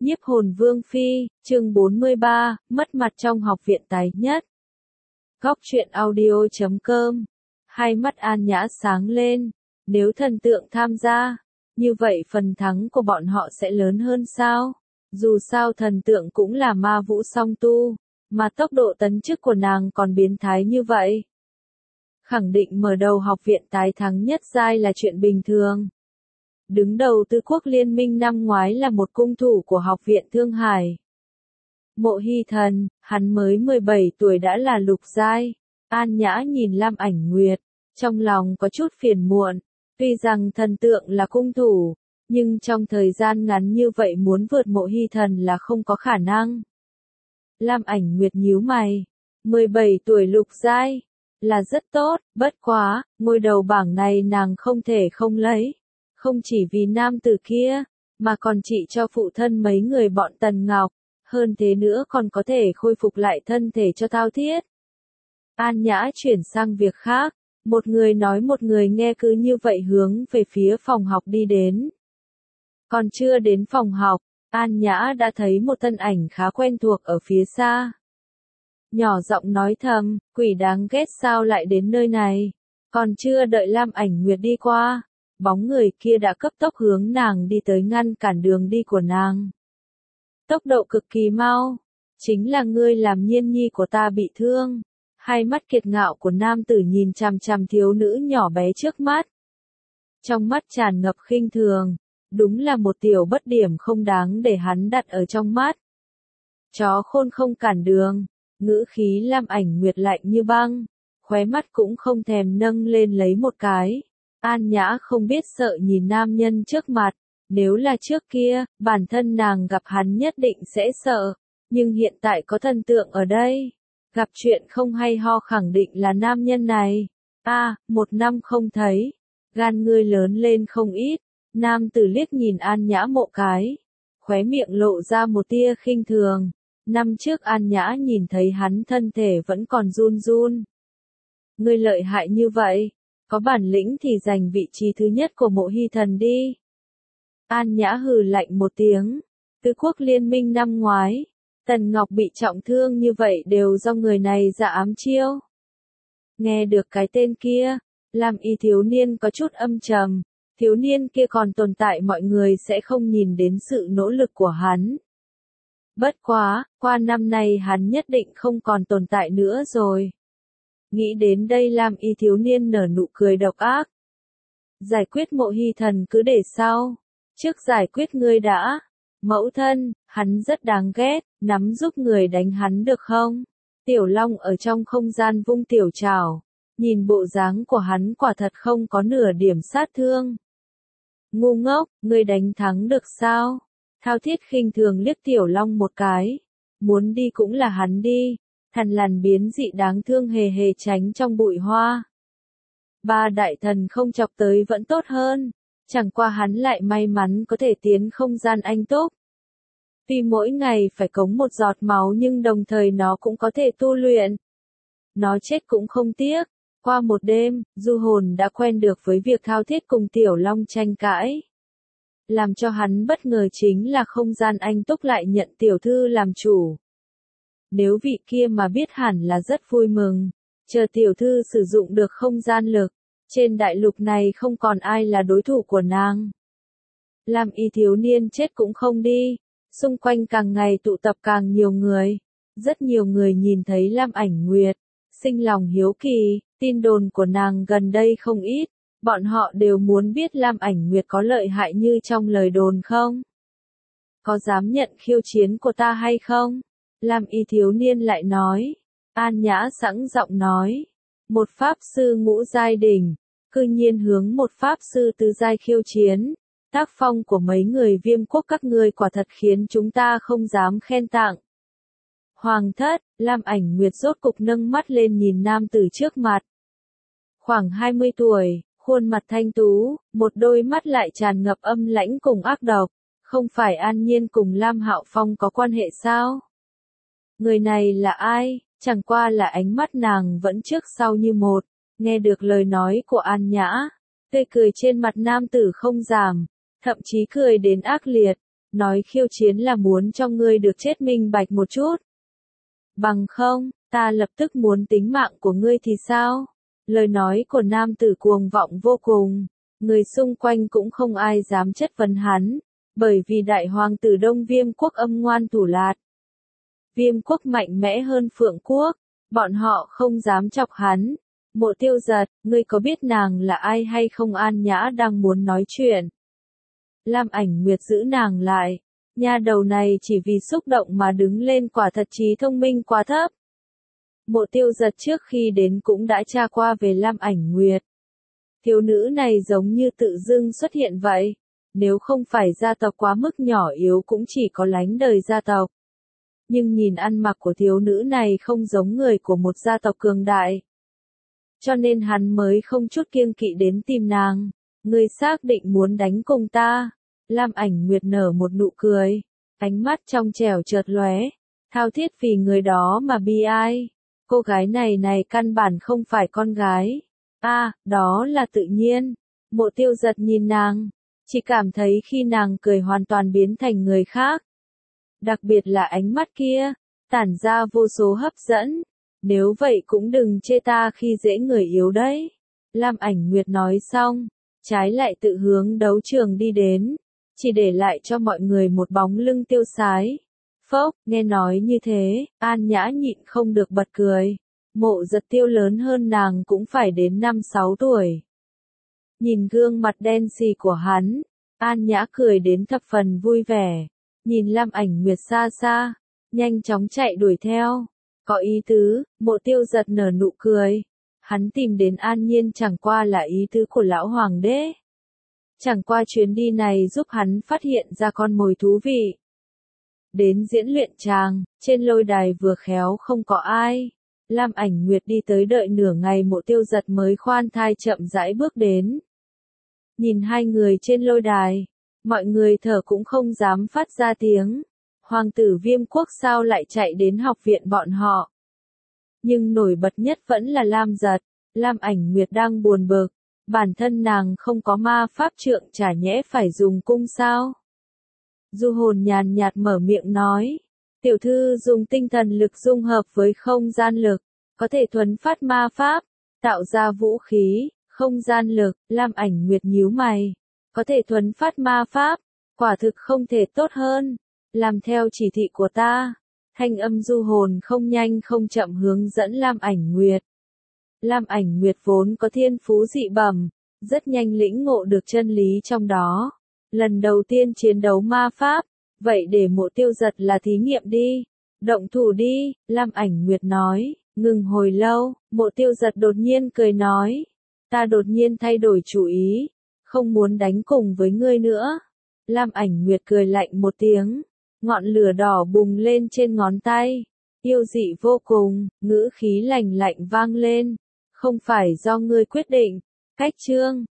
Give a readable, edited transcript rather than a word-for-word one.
Nhiếp hồn vương phi, chương 43, mất mặt trong học viện tài nhất. Góc truyện audio.com. Hai mắt An Nhã sáng lên, nếu thần tượng tham gia, như vậy phần thắng của bọn họ sẽ lớn hơn sao? Dù sao thần tượng cũng là ma vũ song tu, mà tốc độ tấn chức của nàng còn biến thái như vậy. Khẳng định mở đầu học viện tái thắng nhất giai là chuyện bình thường. Đứng đầu Tứ Quốc Liên minh năm ngoái là một cung thủ của học viện Thương Hải. Mộ Hy Thần, hắn mới 17 tuổi đã là lục giai. An Nhã nhìn Lam Ảnh Nguyệt, trong lòng có chút phiền muộn. Tuy rằng thần tượng là cung thủ, nhưng trong thời gian ngắn như vậy muốn vượt Mộ Hy Thần là không có khả năng. Lam Ảnh Nguyệt nhíu mày, 17 tuổi lục giai, là rất tốt, bất quá, ngôi đầu bảng này nàng không thể không lấy. Không chỉ vì nam tử kia, mà còn chỉ cho phụ thân mấy người bọn Tần Ngọc, hơn thế nữa còn có thể khôi phục lại thân thể cho Thao Thiết. An Nhã chuyển sang việc khác, một người nói một người nghe cứ như vậy hướng về phía phòng học đi đến. Còn chưa đến phòng học, An Nhã đã thấy một thân ảnh khá quen thuộc ở phía xa. Nhỏ giọng nói thầm, quỷ đáng ghét sao lại đến nơi này, còn chưa đợi Lam Ảnh Nguyệt đi qua. Bóng người kia đã cấp tốc hướng nàng đi tới ngăn cản đường đi của nàng. Tốc độ cực kỳ mau, chính là ngươi làm Nhiên nhi của ta bị thương. Hai mắt kiệt ngạo của nam tử nhìn chằm chằm thiếu nữ nhỏ bé trước mắt. Trong mắt tràn ngập khinh thường, đúng là một tiểu bất điểm không đáng để hắn đặt ở trong mắt. Chó khôn không cản đường, ngữ khí Lam Ảnh Nguyệt lạnh như băng, khóe mắt cũng không thèm nâng lên lấy một cái. An Nhã không biết sợ nhìn nam nhân trước mặt, nếu là trước kia, bản thân nàng gặp hắn nhất định sẽ sợ, nhưng hiện tại có thần tượng ở đây, gặp chuyện không hay ho khẳng định là nam nhân này. Một năm không thấy, gan ngươi lớn lên không ít, nam tử liếc nhìn An Nhã một cái, khóe miệng lộ ra một tia khinh thường, năm trước An Nhã nhìn thấy hắn thân thể vẫn còn run run. Ngươi lợi hại như vậy. Có bản lĩnh thì giành vị trí thứ nhất của Mộ Hy Thần đi. An Nhã hừ lạnh một tiếng. Tứ Quốc Liên minh năm ngoái, Tần Ngọc bị trọng thương như vậy đều do người này ra ám chiêu. Nghe được cái tên kia, Lam Y thiếu niên có chút âm trầm. Thiếu niên kia còn tồn tại mọi người sẽ không nhìn đến sự nỗ lực của hắn. Bất quá, qua năm nay hắn nhất định không còn tồn tại nữa rồi. Nghĩ đến đây Lam Y thiếu niên nở nụ cười độc ác. Giải quyết Mộ Hy Thần cứ để sau. Trước giải quyết ngươi đã. Mẫu thân, hắn rất đáng ghét, nắm giúp người đánh hắn được không? Tiểu Long ở trong không gian vung tiểu trảo. Nhìn bộ dáng của hắn quả thật không có nửa điểm sát thương. Ngu ngốc, ngươi đánh thắng được sao? Thao Thiết khinh thường liếc Tiểu Long một cái. Muốn đi cũng là hắn đi. Thần lằn biến dị đáng thương hề hề tránh trong bụi hoa. Ba đại thần không chọc tới vẫn tốt hơn, chẳng qua hắn lại may mắn có thể tiến không gian anh túc. Tuy mỗi ngày phải cống một giọt máu nhưng đồng thời nó cũng có thể tu luyện. Nó chết cũng không tiếc. Qua một đêm, du hồn đã quen được với việc Thao Thiết cùng Tiểu Long tranh cãi. Làm cho hắn bất ngờ chính là không gian anh túc lại nhận tiểu thư làm chủ. Nếu vị kia mà biết hẳn là rất vui mừng, chờ tiểu thư sử dụng được không gian lực, trên đại lục này không còn ai là đối thủ của nàng. Lam Y thiếu niên chết cũng không đi, xung quanh càng ngày tụ tập càng nhiều người, rất nhiều người nhìn thấy Lam Ảnh Nguyệt, sinh lòng hiếu kỳ, tin đồn của nàng gần đây không ít, bọn họ đều muốn biết Lam Ảnh Nguyệt có lợi hại như trong lời đồn không? Có dám nhận khiêu chiến của ta hay không? Lam Y thiếu niên lại nói. An Nhã sẵn giọng nói. Một pháp sư ngũ giai đỉnh, cư nhiên hướng một pháp sư tứ giai khiêu chiến. Tác phong của mấy người Viêm quốc các ngươi quả thật khiến chúng ta không dám khen tặng. Hoàng thất, Lam Ảnh Nguyệt rốt cục nâng mắt lên nhìn nam tử trước mặt. Khoảng 20 tuổi, khuôn mặt thanh tú, một đôi mắt lại tràn ngập âm lãnh cùng ác độc. Không phải An Nhiên cùng Lam Hạo Phong có quan hệ sao? Người này là ai? Chẳng qua là ánh mắt nàng vẫn trước sau như một, nghe được lời nói của An Nhã, tươi cười trên mặt nam tử không giảm, thậm chí cười đến ác liệt, nói khiêu chiến là muốn cho ngươi được chết minh bạch một chút. Bằng không, ta lập tức muốn tính mạng của ngươi thì sao? Lời nói của nam tử cuồng vọng vô cùng, người xung quanh cũng không ai dám chất vấn hắn, bởi vì đại hoàng tử Đông Viêm quốc âm ngoan thủ lạt. Viêm quốc mạnh mẽ hơn Phượng quốc, bọn họ không dám chọc hắn. Mộ Tiêu Giật, ngươi có biết nàng là ai hay không? An Nhã đang muốn nói chuyện. Lam Ảnh Nguyệt giữ nàng lại. Nha đầu này chỉ vì xúc động mà đứng lên, quả thật trí thông minh quá thấp. Mộ Tiêu Giật trước khi đến cũng đã tra qua về Lam Ảnh Nguyệt. Thiếu nữ này giống như tự dưng xuất hiện vậy. Nếu không phải gia tộc quá mức nhỏ yếu cũng chỉ có lánh đời gia tộc. Nhưng nhìn ăn mặc của thiếu nữ này không giống người của một gia tộc cường đại. Cho nên hắn mới không chút kiêng kỵ đến tìm nàng. Ngươi xác định muốn đánh cùng ta? Lam Ảnh Nguyệt nở một nụ cười. Ánh mắt trong trẻo chợt lóe. Thao thiết vì người đó mà bi ai. Cô gái này căn bản không phải con gái. Đó là tự nhiên. Mộ Tiêu Giật nhìn nàng. Chỉ cảm thấy khi nàng cười hoàn toàn biến thành người khác. Đặc biệt là ánh mắt kia. Tản ra vô số hấp dẫn. Nếu vậy cũng đừng chê ta khi dễ người yếu đấy. Lam Ảnh Nguyệt nói xong. Trái lại tự hướng đấu trường đi đến. Chỉ để lại cho mọi người một bóng lưng tiêu sái. Phốc, nghe nói như thế, An Nhã nhịn không được bật cười. Mộ Giật Tiêu lớn hơn nàng cũng phải đến 5-6 tuổi. Nhìn gương mặt đen xì của hắn, An Nhã cười đến thập phần vui vẻ. Nhìn Lam Ảnh Nguyệt xa xa, nhanh chóng chạy đuổi theo. Có ý tứ, Mộ Tiêu Giật nở nụ cười. Hắn tìm đến An Nhiên chẳng qua là ý tứ của lão hoàng đế. Chẳng qua chuyến đi này giúp hắn phát hiện ra con mồi thú vị. Đến diễn luyện tràng, trên lôi đài vừa khéo không có ai. Lam Ảnh Nguyệt đi tới đợi nửa ngày Mộ Tiêu Giật mới khoan thai chậm rãi bước đến. Nhìn hai người trên lôi đài, mọi người thở cũng không dám phát ra tiếng. Hoàng tử Viêm quốc sao lại chạy đến học viện bọn họ? Nhưng nổi bật nhất vẫn là Lam Giật. Lam Ảnh Nguyệt đang buồn bực. Bản thân nàng không có ma pháp trượng, chả nhẽ phải dùng cung sao? Du Hồn nhàn nhạt mở miệng nói. Tiểu thư dùng tinh thần lực dung hợp với không gian lực, có thể thuấn phát ma pháp, tạo ra vũ khí, không gian lực. Lam Ảnh Nguyệt nhíu mày. Có thể thuấn phát ma pháp, quả thực không thể tốt hơn. Làm theo chỉ thị của ta. Thanh âm Du Hồn không nhanh không chậm hướng dẫn Lam Ảnh Nguyệt. Lam Ảnh Nguyệt vốn có thiên phú dị bẩm, rất nhanh lĩnh ngộ được chân lý trong đó. Lần đầu tiên chiến đấu ma pháp, vậy để Mộ Tiêu Giật là thí nghiệm đi. Động thủ đi, Lam Ảnh Nguyệt nói. Ngừng hồi lâu, Mộ Tiêu Giật đột nhiên cười nói. Ta đột nhiên thay đổi chủ ý, không muốn đánh cùng với ngươi nữa. Lam Ảnh Nguyệt cười lạnh một tiếng, ngọn lửa đỏ bùng lên trên ngón tay. Yêu dị vô cùng, ngữ khí lạnh lạnh vang lên. Không phải do ngươi quyết định. Cách chương